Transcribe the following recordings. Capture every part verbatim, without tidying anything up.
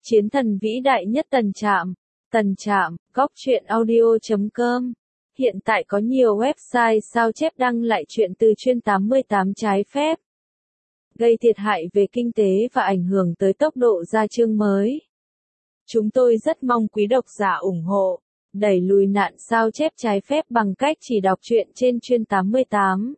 Chiến thần vĩ đại nhất Tần Trạm. Tần Trạm, góc truyện audio chấm com. Hiện tại có nhiều website sao chép đăng lại truyện từ chuyên tám mươi tám trái phép, gây thiệt hại về kinh tế và ảnh hưởng tới tốc độ ra chương mới. Chúng tôi rất mong quý độc giả ủng hộ, đẩy lùi nạn sao chép trái phép bằng cách chỉ đọc truyện trên chuyên tám mươi tám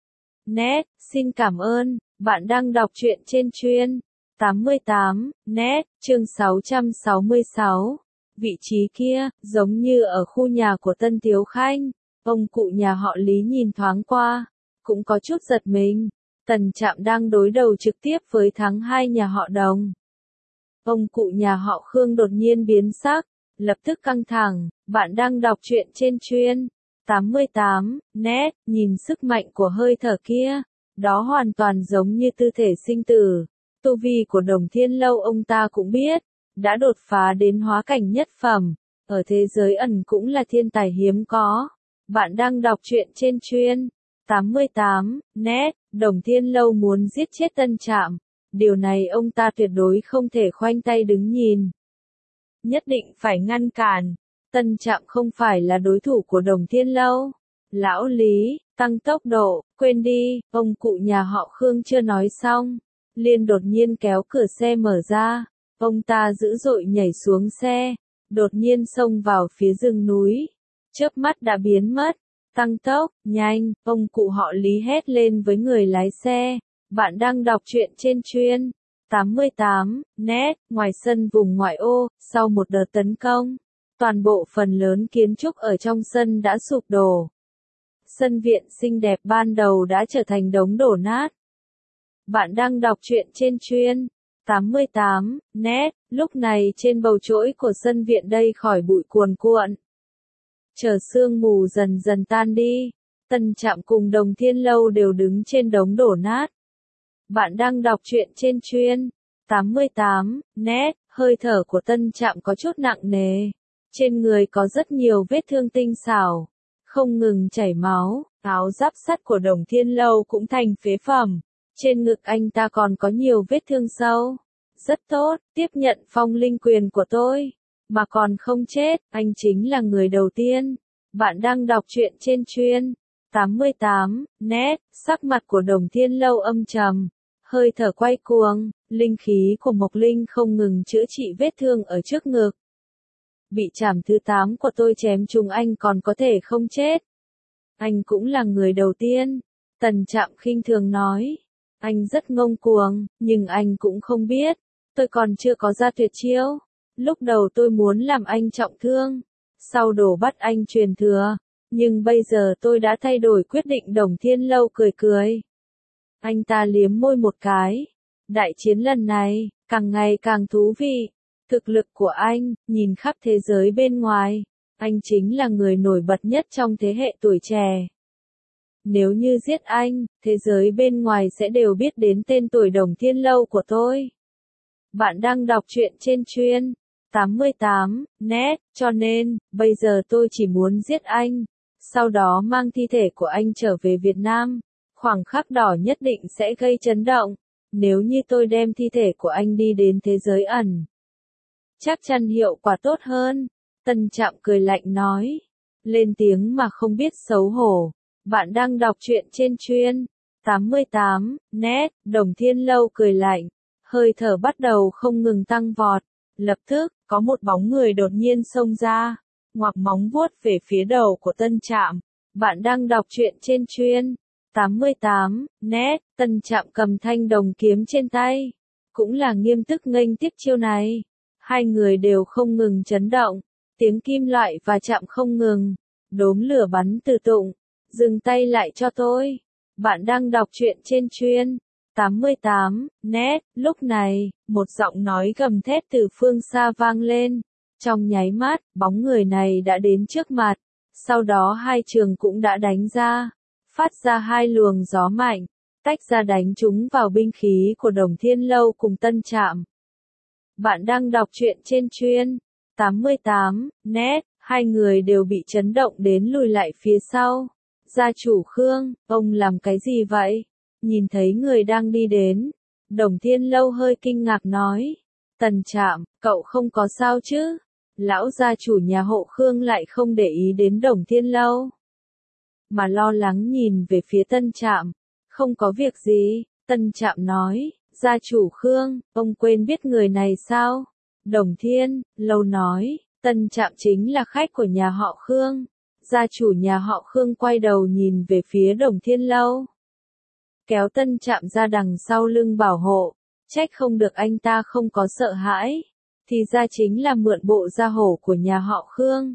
net. Xin cảm ơn, bạn đang đọc truyện trên chuyên tám mươi tám net, chương sáu trăm sáu mươi sáu. Vị trí kia, giống như ở khu nhà của Tân Tiếu Khanh, ông cụ nhà họ Lý nhìn thoáng qua, cũng có chút giật mình. Tần Trạm đang đối đầu trực tiếp với tháng hai nhà họ Đồng. Ông cụ nhà họ Khương đột nhiên biến sắc, lập tức căng thẳng. Bạn đang đọc truyện trên chuyên tám mươi tám net, nhìn sức mạnh của hơi thở kia, đó hoàn toàn giống như tư thể sinh tử. Tu vi của Đồng Thiên Lâu ông ta cũng biết, đã đột phá đến hóa cảnh nhất phẩm, ở thế giới ẩn cũng là thiên tài hiếm có. Bạn đang đọc truyện trên chuyên tám mươi tám net, Đồng Thiên Lâu muốn giết chết Tân Trạm, điều này ông ta tuyệt đối không thể khoanh tay đứng nhìn. Nhất định phải ngăn cản, Tân Trạm không phải là đối thủ của Đồng Thiên Lâu. Lão Lý, tăng tốc độ, quên đi, ông cụ nhà họ Khương chưa nói xong, liền đột nhiên kéo cửa xe mở ra, ông ta dữ dội nhảy xuống xe, đột nhiên xông vào phía rừng núi, chớp mắt đã biến mất. Tăng tốc, nhanh, ông cụ họ Lý hét lên với người lái xe. Bạn đang đọc truyện trên chuyên tám mươi tám net. Ngoài sân vùng ngoại ô, sau một đợt tấn công, toàn bộ phần lớn kiến trúc ở trong sân đã sụp đổ. Sân viện xinh đẹp ban đầu đã trở thành đống đổ nát. Bạn đang đọc truyện trên chuyên tám mươi tám net. Lúc này trên bầu trỗi của sân viện đây khỏi bụi cuồn cuộn, chờ sương mù dần dần tan đi, Tần Trạm cùng Đồng Thiên Lâu đều đứng trên đống đổ nát. Bạn đang đọc truyện trên chuyên tám mươi tám net. Hơi thở của Tân Trạm có chút nặng nề, trên người có rất nhiều vết thương tinh xảo, không ngừng chảy máu. Áo giáp sắt của Đồng Thiên Lâu cũng thành phế phẩm, trên ngực anh ta còn có nhiều vết thương sâu. Rất tốt, tiếp nhận phong linh quyền của tôi, mà còn không chết, anh chính là người đầu tiên. Bạn đang đọc truyện trên chuyên tám mươi tám net. Sắc mặt của Đồng Thiên Lâu âm trầm, hơi thở quay cuồng, linh khí của Mộc Linh không ngừng chữa trị vết thương ở trước ngực. Bị chảm thứ tám của tôi chém trúng anh còn có thể không chết. Anh cũng là người đầu tiên, Tần Trạm khinh thường nói. Anh rất ngông cuồng, nhưng anh cũng không biết, tôi còn chưa có ra tuyệt chiêu. Lúc đầu tôi muốn làm anh trọng thương, sau đổ bắt anh truyền thừa, nhưng bây giờ tôi đã thay đổi quyết định. Đồng Thiên Lâu cười cười. Anh ta liếm môi một cái. Đại chiến lần này, càng ngày càng thú vị. Thực lực của anh, nhìn khắp thế giới bên ngoài, anh chính là người nổi bật nhất trong thế hệ tuổi trẻ. Nếu như giết anh, thế giới bên ngoài sẽ đều biết đến tên tuổi Đồng Thiên Lâu của tôi. Bạn đang đọc truyện trên chuyên tám mươi tám net, cho nên, bây giờ tôi chỉ muốn giết anh, sau đó mang thi thể của anh trở về Việt Nam. Khoảng khắc đỏ nhất định sẽ gây chấn động, nếu như tôi đem thi thể của anh đi đến thế giới ẩn, chắc chắn hiệu quả tốt hơn. Tần Trạm cười lạnh nói, lên tiếng mà không biết xấu hổ. Bạn đang đọc truyện trên chuyên tám mươi tám net. Đồng Thiên Lâu cười lạnh, hơi thở bắt đầu không ngừng tăng vọt. Lập tức, có một bóng người đột nhiên xông ra, ngoặc móng vuốt về phía đầu của Tân Trạm. Bạn đang đọc truyện trên chuyên tám mươi tám net. Tân Trạm cầm thanh đồng kiếm trên tay, cũng là nghiêm túc nghênh tiếp chiêu này. Hai người đều không ngừng chấn động, tiếng kim loại và chạm không ngừng, đốm lửa bắn từ tụng. Dừng tay lại cho tôi. Bạn đang đọc truyện trên chuyên tám mươi tám net. Lúc này, một giọng nói gầm thét từ phương xa vang lên. Trong nháy mắt, bóng người này đã đến trước mặt. Sau đó hai trường cũng đã đánh ra, phát ra hai luồng gió mạnh, tách ra đánh chúng vào binh khí của Đồng Thiên Lâu cùng Tân Trạm. Bạn đang đọc truyện trên chuyên tám mươi tám net. Hai người đều bị chấn động đến lùi lại phía sau. Gia chủ Khương, ông làm cái gì vậy? Nhìn thấy người đang đi đến, Đồng Thiên Lâu hơi kinh ngạc nói. Tần Trạm, cậu không có sao chứ? Lão gia chủ nhà họ Khương lại không để ý đến Đồng Thiên Lâu, mà lo lắng nhìn về phía Tân Trạm. Không có việc gì, Tân Trạm nói, gia chủ Khương, ông quên biết người này sao? Đồng Thiên Lâu nói, Tân Trạm chính là khách của nhà họ Khương. Gia chủ nhà họ Khương quay đầu nhìn về phía Đồng Thiên Lâu, kéo Tân Trạm ra đằng sau lưng bảo hộ, trách không được anh ta không có sợ hãi, thì ra chính là mượn bộ da hổ của nhà họ Khương.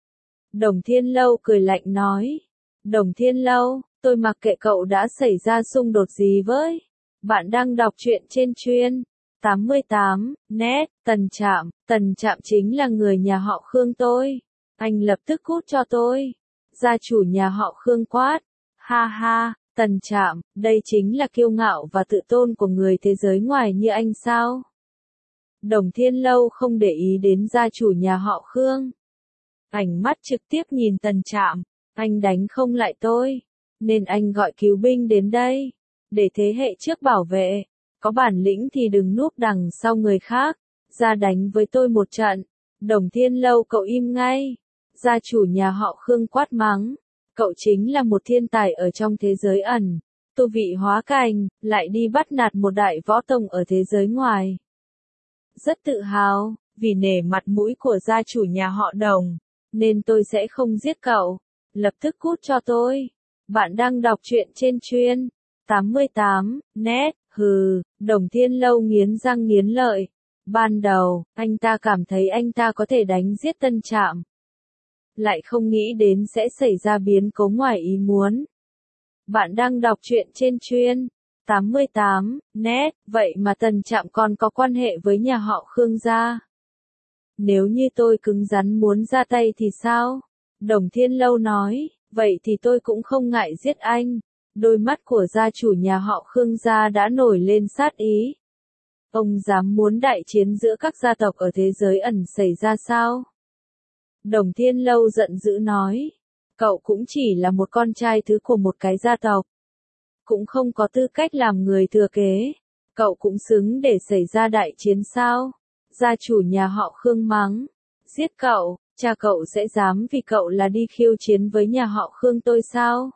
Đồng Thiên Lâu cười lạnh nói, Đồng Thiên Lâu, tôi mặc kệ cậu đã xảy ra xung đột gì với. Bạn đang đọc truyện trên chuyên tám mươi tám net. Tần Trạm, Tần Trạm chính là người nhà họ Khương tôi. Anh lập tức cút cho tôi. Gia chủ nhà họ Khương quát. Ha ha, Tần Trạm, đây chính là kiêu ngạo và tự tôn của người thế giới ngoài như anh sao? Đồng Thiên Lâu không để ý đến gia chủ nhà họ Khương. Ánh mắt trực tiếp nhìn Tần Trạm. Anh đánh không lại tôi, nên anh gọi cứu binh đến đây, để thế hệ trước bảo vệ. Có bản lĩnh thì đừng núp đằng sau người khác, ra đánh với tôi một trận. Đồng Thiên Lâu, cậu im ngay. Gia chủ nhà họ Khương quát mắng. Cậu chính là một thiên tài ở trong thế giới ẩn, tu vị hóa cảnh, lại đi bắt nạt một đại võ tông ở thế giới ngoài. Rất tự hào, vì nể mặt mũi của gia chủ nhà họ Đồng, nên tôi sẽ không giết cậu. Lập tức cút cho tôi. Bạn đang đọc truyện trên chuyên tám mươi tám net. Hừ, Đồng Thiên Lâu nghiến răng nghiến lợi. Ban đầu, anh ta cảm thấy anh ta có thể đánh giết Tân Trạm, lại không nghĩ đến sẽ xảy ra biến cố ngoài ý muốn. Bạn đang đọc truyện trên chuyên tám mươi tám net. Vậy mà Tân Trạm còn có quan hệ với nhà họ Khương gia. Nếu như tôi cứng rắn muốn ra tay thì sao? Đồng Thiên Lâu nói, vậy thì tôi cũng không ngại giết anh. Đôi mắt của gia chủ nhà họ Khương gia đã nổi lên sát ý. Ông dám muốn đại chiến giữa các gia tộc ở thế giới ẩn xảy ra sao? Đồng Thiên Lâu giận dữ nói, cậu cũng chỉ là một con trai thứ của một cái gia tộc, cũng không có tư cách làm người thừa kế. Cậu cũng xứng để xảy ra đại chiến sao? Gia chủ nhà họ Khương mắng, giết cậu. Cha cậu sẽ dám vì cậu là đi khiêu chiến với nhà họ Khương tôi sao?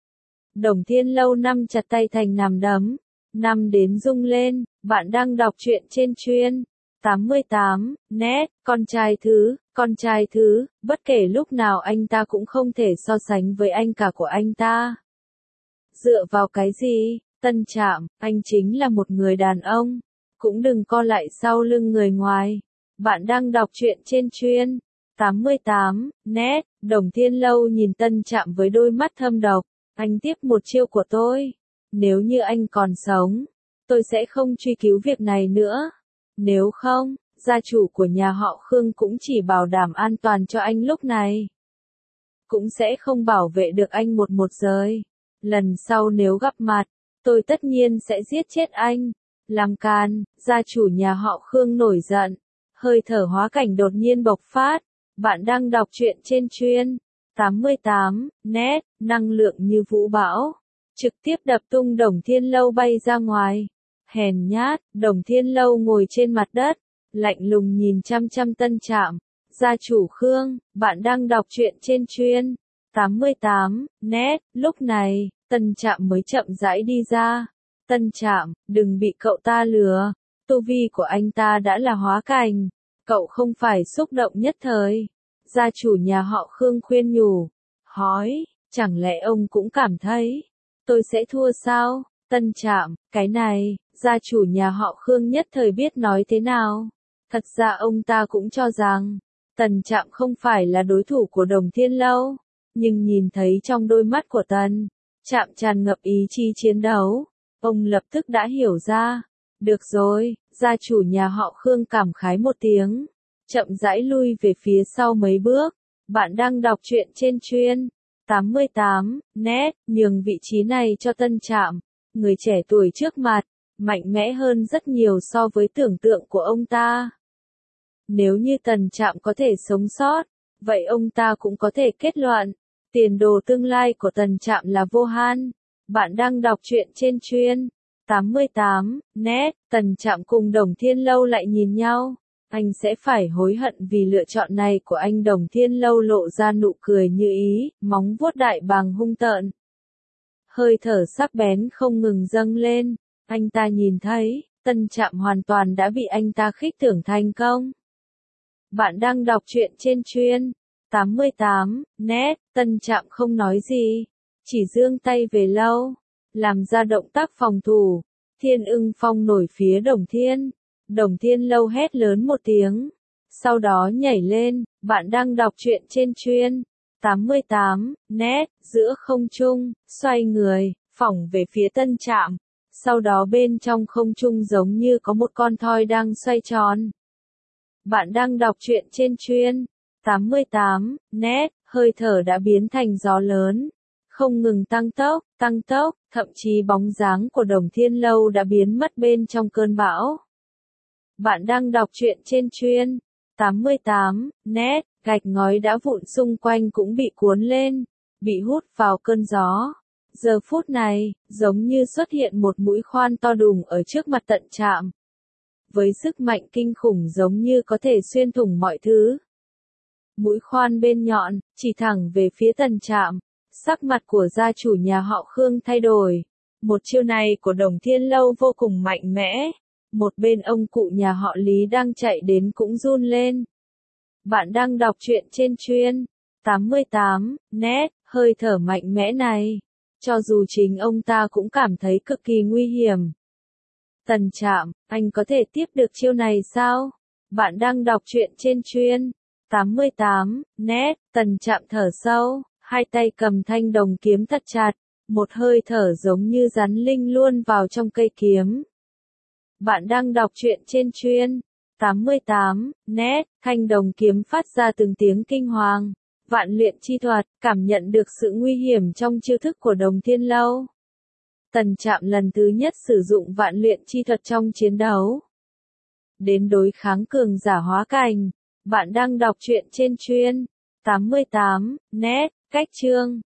Đồng Thiên Lâu nắm chặt tay thành nắm đấm, nắm đến rung lên. Bạn đang đọc truyện trên chuyên tám mươi tám net. Con trai thứ, con trai thứ, bất kể lúc nào anh ta cũng không thể so sánh với anh cả của anh ta. Dựa vào cái gì? Tân Trạm, anh chính là một người đàn ông, cũng đừng co lại sau lưng người ngoài. Bạn đang đọc truyện trên chuyên tám mươi tám net. Đồng Thiên Lâu nhìn Tân Trạm với đôi mắt thâm độc. Anh tiếp một chiêu của tôi. Nếu như anh còn sống, tôi sẽ không truy cứu việc này nữa. Nếu không, gia chủ của nhà họ Khương cũng chỉ bảo đảm an toàn cho anh lúc này, cũng sẽ không bảo vệ được anh một một giây. Lần sau nếu gặp mặt, tôi tất nhiên sẽ giết chết anh. Làm can, gia chủ nhà họ Khương nổi giận. Hơi thở hóa cảnh đột nhiên bộc phát. Bạn đang đọc truyện trên chuyên tám mươi tám net. Năng lượng như vũ bão, trực tiếp đập tung Đồng Thiên Lâu bay ra ngoài. Hèn nhát, Đồng Thiên Lâu ngồi trên mặt đất, lạnh lùng nhìn chăm chăm Tân Trạm. Gia chủ Khương, bạn đang đọc truyện trên chuyên tám mươi tám net. Lúc này, Tân Trạm mới chậm rãi đi ra. Tân Trạm, đừng bị cậu ta lừa. Tu vi của anh ta đã là hóa cảnh. Cậu không phải xúc động nhất thời. Gia chủ nhà họ Khương khuyên nhủ. Hỏi, chẳng lẽ ông cũng cảm thấy tôi sẽ thua sao? Tân Trạm, cái này, gia chủ nhà họ Khương nhất thời biết nói thế nào. Thật ra ông ta cũng cho rằng Tần Trạm không phải là đối thủ của Đồng Thiên Lâu, nhưng nhìn thấy trong đôi mắt của Tần Trạm tràn ngập ý chí chiến đấu, ông lập tức đã hiểu ra. Được rồi, gia chủ nhà họ Khương cảm khái một tiếng, chậm rãi lui về phía sau mấy bước. Bạn đang đọc truyện trên chuyên tám mươi tám net. Nhường vị trí này cho Tân Trạm, người trẻ tuổi trước mặt, mạnh mẽ hơn rất nhiều so với tưởng tượng của ông ta. Nếu như Tần Trạm có thể sống sót, vậy ông ta cũng có thể kết luận, tiền đồ tương lai của Tần Trạm là vô han. Bạn đang đọc truyện trên chuyên tám mươi tám, nét, Tần Trạm cùng Đồng Thiên Lâu lại nhìn nhau. Anh sẽ phải hối hận vì lựa chọn này của anh. Đồng Thiên Lâu lộ ra nụ cười như ý, móng vuốt đại bàng hung tợn. Hơi thở sắc bén không ngừng dâng lên, anh ta nhìn thấy, Tần Trạm hoàn toàn đã bị anh ta khích tưởng thành công. Bạn đang đọc truyện trên chuyên tám mươi tám, nét, Tần Trạm không nói gì, chỉ giương tay về Lâu, làm ra động tác phòng thủ. Thiên Ưng Phong nổi phía Đồng Thiên. Đồng Thiên Lâu hét lớn một tiếng, sau đó nhảy lên. Bạn đang đọc truyện trên chuyên tám mươi tám, nét, giữa không trung, xoay người, phỏng về phía Tần Trạm. Sau đó bên trong không trung giống như có một con thoi đang xoay tròn. Bạn đang đọc truyện trên chuyên tám mươi tám, nét, hơi thở đã biến thành gió lớn, không ngừng tăng tốc, tăng tốc, thậm chí bóng dáng của Đồng Thiên Lâu đã biến mất bên trong cơn bão. Bạn đang đọc truyện trên chuyên tám mươi tám, nét, gạch ngói đã vụn xung quanh cũng bị cuốn lên, bị hút vào cơn gió. Giờ phút này, giống như xuất hiện một mũi khoan to đùng ở trước mặt Tần Trạm. Với sức mạnh kinh khủng giống như có thể xuyên thủng mọi thứ. Mũi khoan bên nhọn, chỉ thẳng về phía Tần Trạm. Sắc mặt của gia chủ nhà họ Khương thay đổi. Một chiêu này của Đồng Thiên Lâu vô cùng mạnh mẽ. Một bên ông cụ nhà họ Lý đang chạy đến cũng run lên. Bạn đang đọc truyện trên chuyên tám mươi tám, nét, hơi thở mạnh mẽ này. Cho dù chính ông ta cũng cảm thấy cực kỳ nguy hiểm. Tần Trạm, anh có thể tiếp được chiêu này sao? Bạn đang đọc truyện trên chuyên tám mươi tám, nét, Tần Trạm thở sâu, hai tay cầm thanh đồng kiếm thật chặt, một hơi thở giống như rắn linh luôn vào trong cây kiếm. Bạn đang đọc truyện trên chuyên tám mươi tám, nét, thanh đồng kiếm phát ra từng tiếng kinh hoàng. Vạn luyện chi thuật, cảm nhận được sự nguy hiểm trong chiêu thức của Đồng Thiên Lâu. Tần Trạm lần thứ nhất sử dụng vạn luyện chi thuật trong chiến đấu. Đến đối kháng cường giả hóa cảnh. Bạn đang đọc truyện trên chuyên tám mươi tám, nét, cách chương.